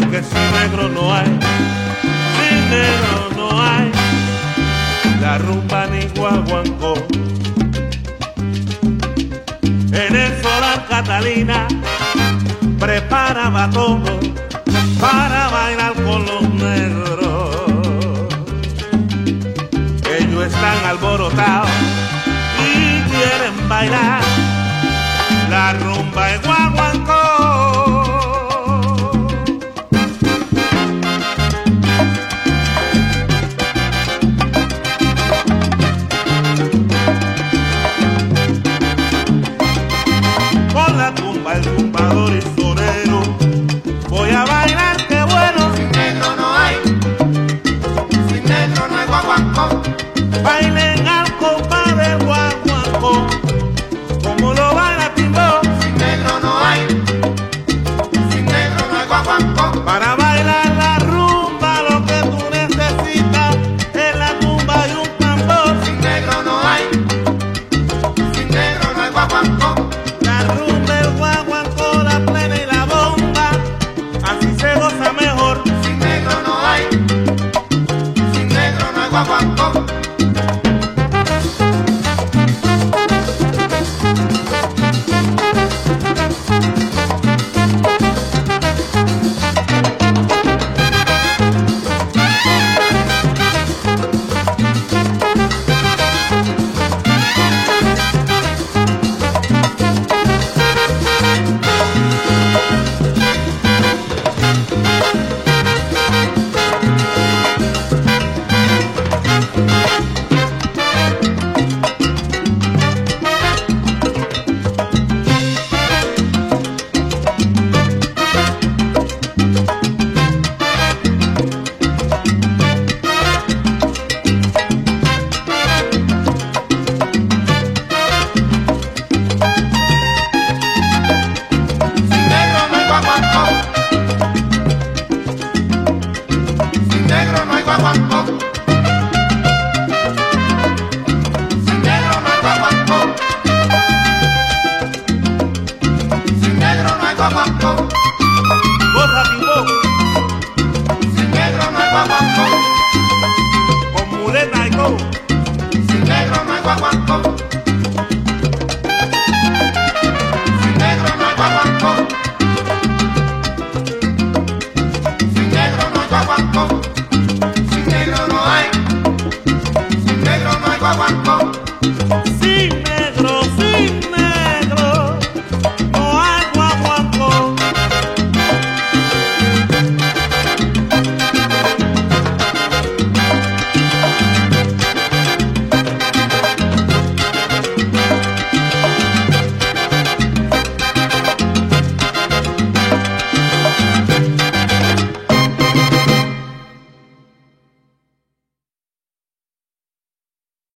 porque sin negro no hay, sin negro no hay la rumba ni guaguancó. En el solar Catalina preparaba todo para bailar con los negros. Ellos están alborotados y quieren bailar la rumba de guaguancó. Con la tumba, el tumbador y sonero voy a bailar, qué bueno. Sin negro no hay, sin negro no hay guaguancó. Bailen al compás del guaguancó, como lo baila Timbo. Sin negro no hay, sin negro no hay guaguancó. Para bailar la rumba lo que tú necesitas es la tumba y un tambor. Sin negro no hay, sin negro no hay guaguancó. La rumba, el guaguancó, la plena y la bomba, así se goza mejor. Sin negro no hay, sin negro no hay guaguancó. Sin negro no hay guaguancó. Sin negro no hay guaguancó. Sin negro no hay guaguancó. Goza Timbo, Sin negro no hay guaguancó. con muleta y go. Sin negro no hay guaguancó.